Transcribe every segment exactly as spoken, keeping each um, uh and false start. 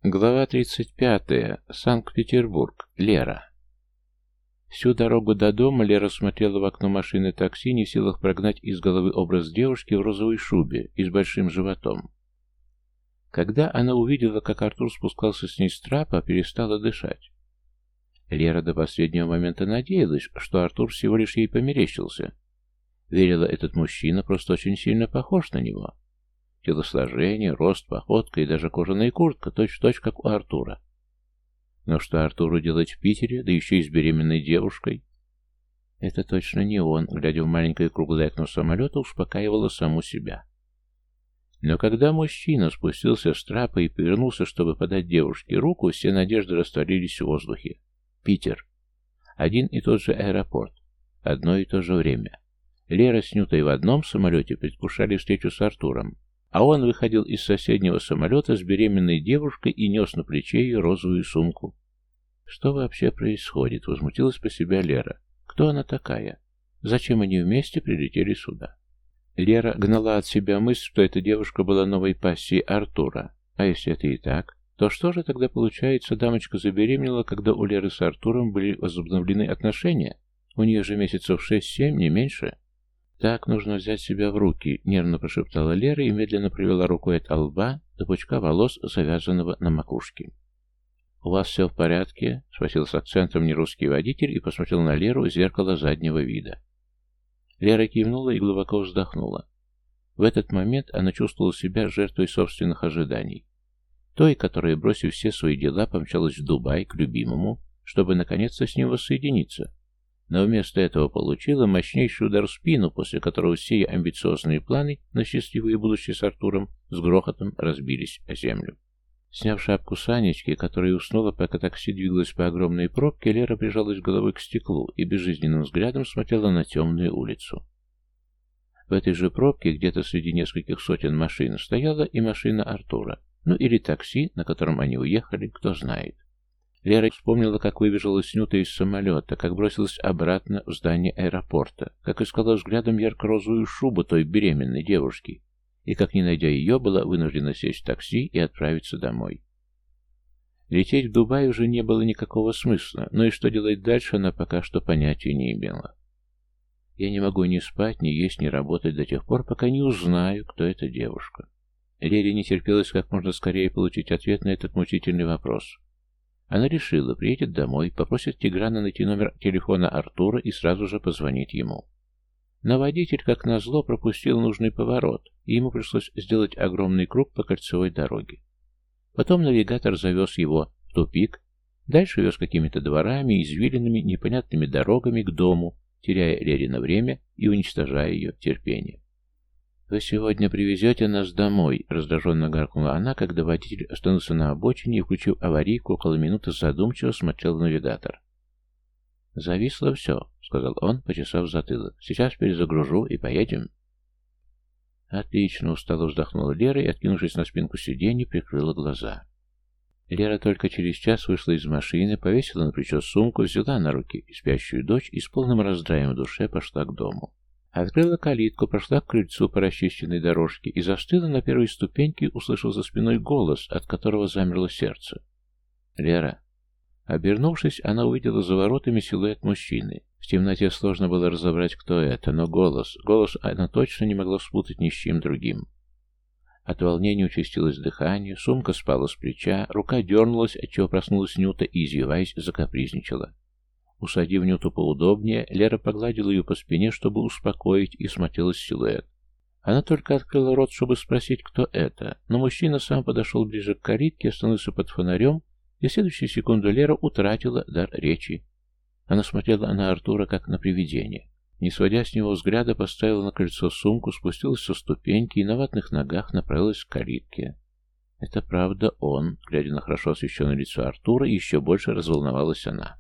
Глава тридцать пятая. Санкт-Петербург. Лера. Всю дорогу до дома Лера смотрела в окно машины такси, не в силах прогнать из головы образ девушки в розовой шубе и с большим животом. Когда она увидела, как Артур спускался с ней с трапа, перестала дышать. Лера до последнего момента надеялась, что Артур всего лишь ей померещился. Верила, этот мужчина просто очень сильно похож на него. Телосложение, рост, походка и даже кожаная куртка точь-в-точь, как у Артура. Но что Артуру делать в Питере, да еще и с беременной девушкой? Это точно не он, глядя в маленькое круглое окно самолета, успокаивала саму себя. Но когда мужчина спустился с трапа и повернулся, чтобы подать девушке руку, все надежды растворились в воздухе. Питер. Один и тот же аэропорт. Одно и то же время. Лера с Нютой в одном самолете предвкушали встречу с Артуром, а он выходил из соседнего самолета с беременной девушкой и нес на плече ее розовую сумку. Что вообще происходит? Возмутилась по себя Лера. Кто она такая? Зачем они вместе прилетели сюда? Лера гнала от себя мысль, что эта девушка была новой пассией Артура. А если это и так, то что же тогда получается, дамочка забеременела, когда у Леры с Артуром были возобновлены отношения? У нее же месяцев шесть-семь, не меньше. «Так, нужно взять себя в руки», — нервно прошептала Лера и медленно провела рукой от лба до пучка волос, завязанного на макушке. «У вас все в порядке?» — спросил с акцентом нерусский водитель и посмотрел на Леру в зеркало заднего вида. Лера кивнула и глубоко вздохнула. В этот момент она чувствовала себя жертвой собственных ожиданий. Той, которая, бросив все свои дела, помчалась в Дубай к любимому, чтобы наконец-то с ним воссоединиться. Но вместо этого получила мощнейший удар в спину, после которого все ее амбициозные планы на счастливое будущее с Артуром с грохотом разбились о землю. Сняв шапку Санечки, которая уснула, пока такси двигалось по огромной пробке, Лера прижалась головой к стеклу и безжизненным взглядом смотрела на темную улицу. В этой же пробке, где-то среди нескольких сотен машин, стояла и машина Артура, ну или такси, на котором они уехали, кто знает. Лера вспомнила, как выбежала с Нютой из самолета, как бросилась обратно в здание аэропорта, как искала взглядом ярко-розовую шубу той беременной девушки, и как, не найдя ее, была вынуждена сесть в такси и отправиться домой. Лететь в Дубай уже не было никакого смысла, но и что делать дальше, она пока что понятия не имела. «Я не могу ни спать, ни есть, ни работать до тех пор, пока не узнаю, кто эта девушка». Лере не терпелось как можно скорее получить ответ на этот мучительный вопрос. Она решила, приедет домой, попросит Тиграна найти номер телефона Артура и сразу же позвонит ему. Но водитель, как назло, пропустил нужный поворот, и ему пришлось сделать огромный круг по кольцевой дороге. Потом навигатор завез его в тупик, дальше вез какими-то дворами, извилинами, непонятными дорогами к дому, теряя Лерино время и уничтожая ее терпение. «Вы сегодня привезете нас домой», — раздраженно гаркнула она, когда водитель остановился на обочине и, включив аварийку, около минуты задумчиво смотрел в навигатор. «Зависло все», — сказал он, почесав затылок. «Сейчас перезагружу и поедем». «Отлично», — устало вздохнула Лера и, откинувшись на спинку сиденья, прикрыла глаза. Лера только через час вышла из машины, повесила на плечо сумку, взяла на руки спящую дочь и с полным раздраем в душе пошла к дому. Открыла калитку, прошла к крыльцу по расчищенной дорожке и застыла на первой ступеньке, услышав за спиной голос, от которого замерло сердце. «Лера». Обернувшись, она увидела за воротами силуэт мужчины. В темноте сложно было разобрать, кто это, но голос, голос она точно не могла спутать ни с чем другим. От волнения участилось дыхание, сумка спала с плеча, рука дернулась, отчего проснулась Нюта и, извиваясь, закапризничала. Усадив Нюту поудобнее, Лера погладила ее по спине, чтобы успокоить, и смотрелась в силуэт. Она только открыла рот, чтобы спросить, кто это, но мужчина сам подошел ближе к калитке, остановился под фонарем, и в следующую секунду Лера утратила дар речи. Она смотрела на Артура, как на привидение. Не сводя с него взгляда, поставила на крыльцо сумку, спустилась со ступеньки и на ватных ногах направилась к калитке. Это правда он, глядя на хорошо освещенное лицо Артура, еще больше разволновалась она.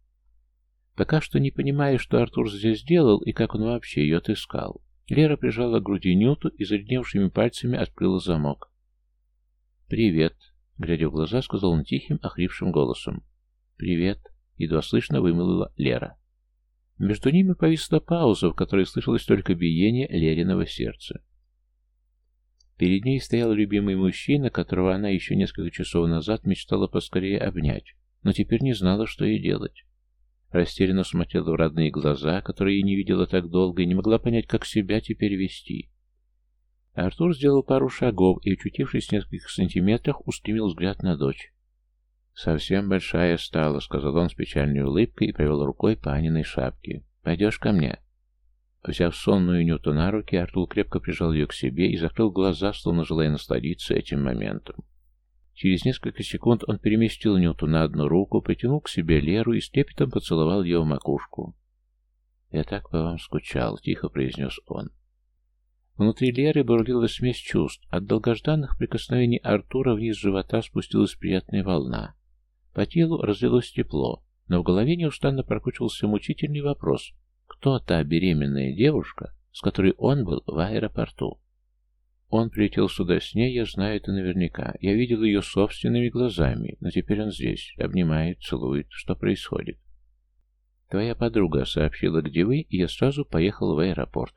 Пока что не понимая, что Артур здесь делал и как он вообще ее отыскал, Лера прижала к груди Нюту и заледневшими пальцами открыла замок. «Привет», — глядя в глаза, сказал он тихим, охрипшим голосом. «Привет», — едва слышно вымолвила Лера. Между ними повисла пауза, в которой слышалось только биение Лериного сердца. Перед ней стоял любимый мужчина, которого она еще несколько часов назад мечтала поскорее обнять, но теперь не знала, что ей делать. Растерянно смотрела в родные глаза, которые ей не видела так долго, и не могла понять, как себя теперь вести. Артур сделал пару шагов и, очутившись в нескольких сантиметрах, устремил взгляд на дочь. «Совсем большая стала», — сказал он с печальной улыбкой и провел рукой по Аниной шапке. «Пойдешь ко мне?» Взяв сонную Нюту на руки, Артур крепко прижал ее к себе и закрыл глаза, словно желая насладиться этим моментом. Через несколько секунд он переместил Нюту на одну руку, притянул к себе Леру и с трепетом поцеловал ее в макушку. «Я так по вам скучал», — тихо произнес он. Внутри Леры бурлила смесь чувств. От долгожданных прикосновений Артура вниз живота спустилась приятная волна. По телу разлилось тепло, но в голове неустанно прокручивался мучительный вопрос: кто та беременная девушка, с которой он был в аэропорту? Он прилетел сюда с ней, я знаю это наверняка. Я видел ее собственными глазами, но теперь он здесь, обнимает, целует. Что происходит? Твоя подруга сообщила, где вы, и я сразу поехал в аэропорт.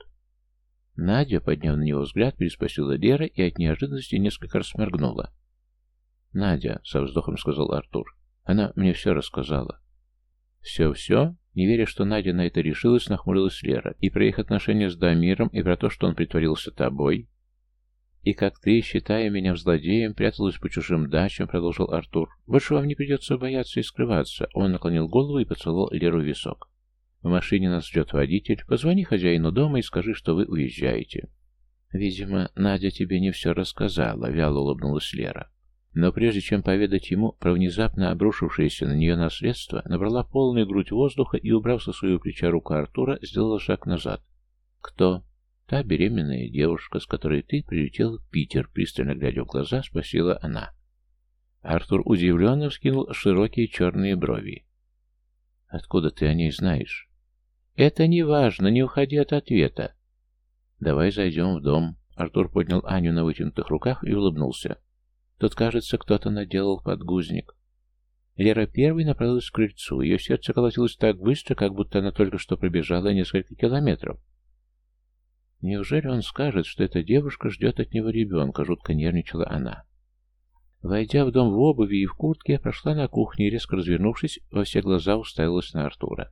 Надя, подняв на него взгляд, переспросила Лера и от неожиданности несколько раз сморгнула. «Надя», — со вздохом сказал Артур, — «она мне все рассказала». «Все-все?» Не веря, что Надя на это решилась, нахмурилась Лера. «И про их отношения с Дамиром, и про то, что он притворился тобой?» «И как ты, считая меня злодеем, пряталась по чужим дачам», — продолжил Артур. «Больше вам не придется бояться и скрываться». Он наклонил голову и поцеловал Леру в висок. «В машине нас ждет водитель. Позвони хозяину дома и скажи, что вы уезжаете». «Видимо, Надя тебе не все рассказала», — вяло улыбнулась Лера. Но прежде чем поведать ему про внезапно обрушившееся на нее наследство, набрала полную грудь воздуха и, убрав со своего плеча руку Артура, сделала шаг назад. «Кто?» «Та беременная девушка, с которой ты прилетел в Питер», — пристально глядя в глаза, спросила она. Артур удивленно вскинул широкие черные брови. «Откуда ты о ней знаешь?» «Это не важно, не уходи от ответа». «Давай зайдем в дом». Артур поднял Аню на вытянутых руках и улыбнулся. Тут, кажется, кто-то наделал подгузник. Лера первой направилась к крыльцу. Ее сердце колотилось так быстро, как будто она только что пробежала несколько километров. Неужели он скажет, что эта девушка ждет от него ребенка? Жутко нервничала она. Войдя в дом в обуви и в куртке, прошла на кухню и, резко развернувшись, во все глаза уставилась на Артура.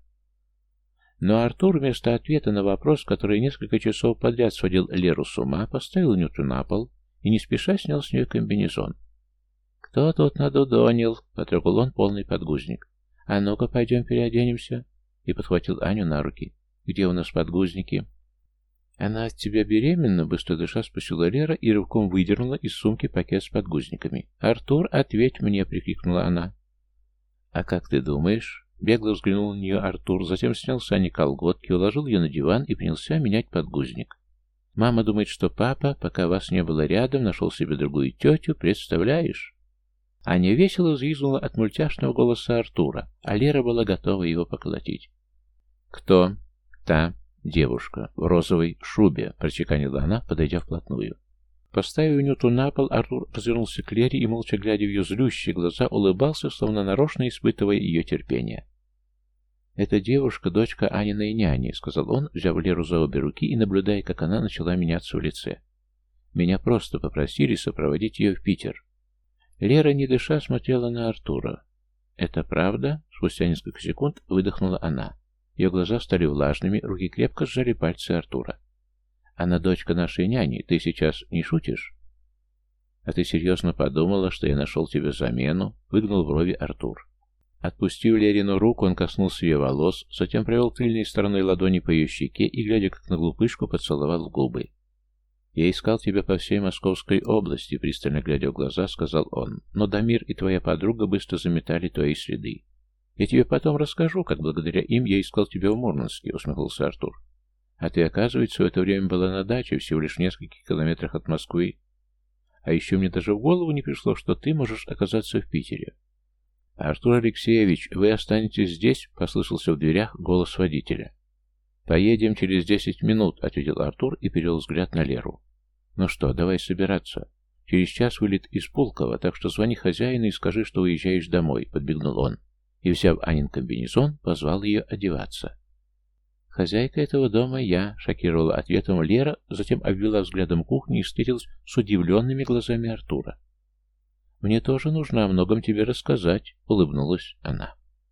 Но Артур вместо ответа на вопрос, который несколько часов подряд сводил Леру с ума, поставил Нюту на пол и не спеша снял с нее комбинезон. «Кто тут надудонил?» — потрогал он полный подгузник. «А ну-ка, пойдем переоденемся». И подхватил Аню на руки. «Где у нас подгузники?» «Она от тебя беременна?» — быстро дыша спросила Лера и рывком выдернула из сумки пакет с подгузниками. «Артур, ответь мне!» — прикрикнула она. «А как ты думаешь?» — бегло взглянул на нее Артур, затем снял с Ани колготки, уложил ее на диван и принялся менять подгузник. «Мама думает, что папа, пока вас не было рядом, нашел себе другую тетю, представляешь?» Аня весело взвизгнула от мультяшного голоса Артура, а Лера была готова его поколотить. «Кто та девушка в розовой шубе?» — прочеканила она, подойдя вплотную. Поставив Нюту на пол, Артур развернулся к Лере и, молча глядя в ее злющие глаза, улыбался, словно нарочно испытывая ее терпение. «Эта девушка — дочка Аниной няни», — сказал он, взяв Леру за обе руки и наблюдая, как она начала меняться в лице. «Меня просто попросили сопроводить ее в Питер». Лера, не дыша, смотрела на Артура. «Это правда?» — спустя несколько секунд выдохнула она. Ее глаза стали влажными, руки крепко сжали пальцы Артура. «Она дочка нашей няни. Ты сейчас не шутишь?» «А ты серьезно подумала, что я нашел тебе замену?» — выгнул брови Артур. Отпустив Лерину руку, он коснулся ее волос, затем провел тыльной стороной ладони по ее щеке и, глядя как на глупышку, поцеловал в губы. «Я искал тебя по всей Московской области», — пристально глядя в глаза, сказал он. «Но Дамир и твоя подруга быстро заметали твои следы. Я тебе потом расскажу, как благодаря им я искал тебя в Мурманске», — усмехнулся Артур. «А ты, оказывается, в это время была на даче, всего лишь в нескольких километрах от Москвы. А еще мне даже в голову не пришло, что ты можешь оказаться в Питере». «Артур Алексеевич, вы останетесь здесь?» — послышался в дверях голос водителя. «Поедем через десять минут», — ответил Артур и перевел взгляд на Леру. «Ну что, давай собираться. Через час вылет из Пулково, так что звони хозяину и скажи, что уезжаешь домой», — подбегнул он. И, взяв Анин комбинезон, позвал ее одеваться. «Хозяйка этого дома я», — шокировала ответом Лера, затем обвела взглядом кухню и встретилась с удивленными глазами Артура. «Мне тоже нужно о многом тебе рассказать», — улыбнулась она.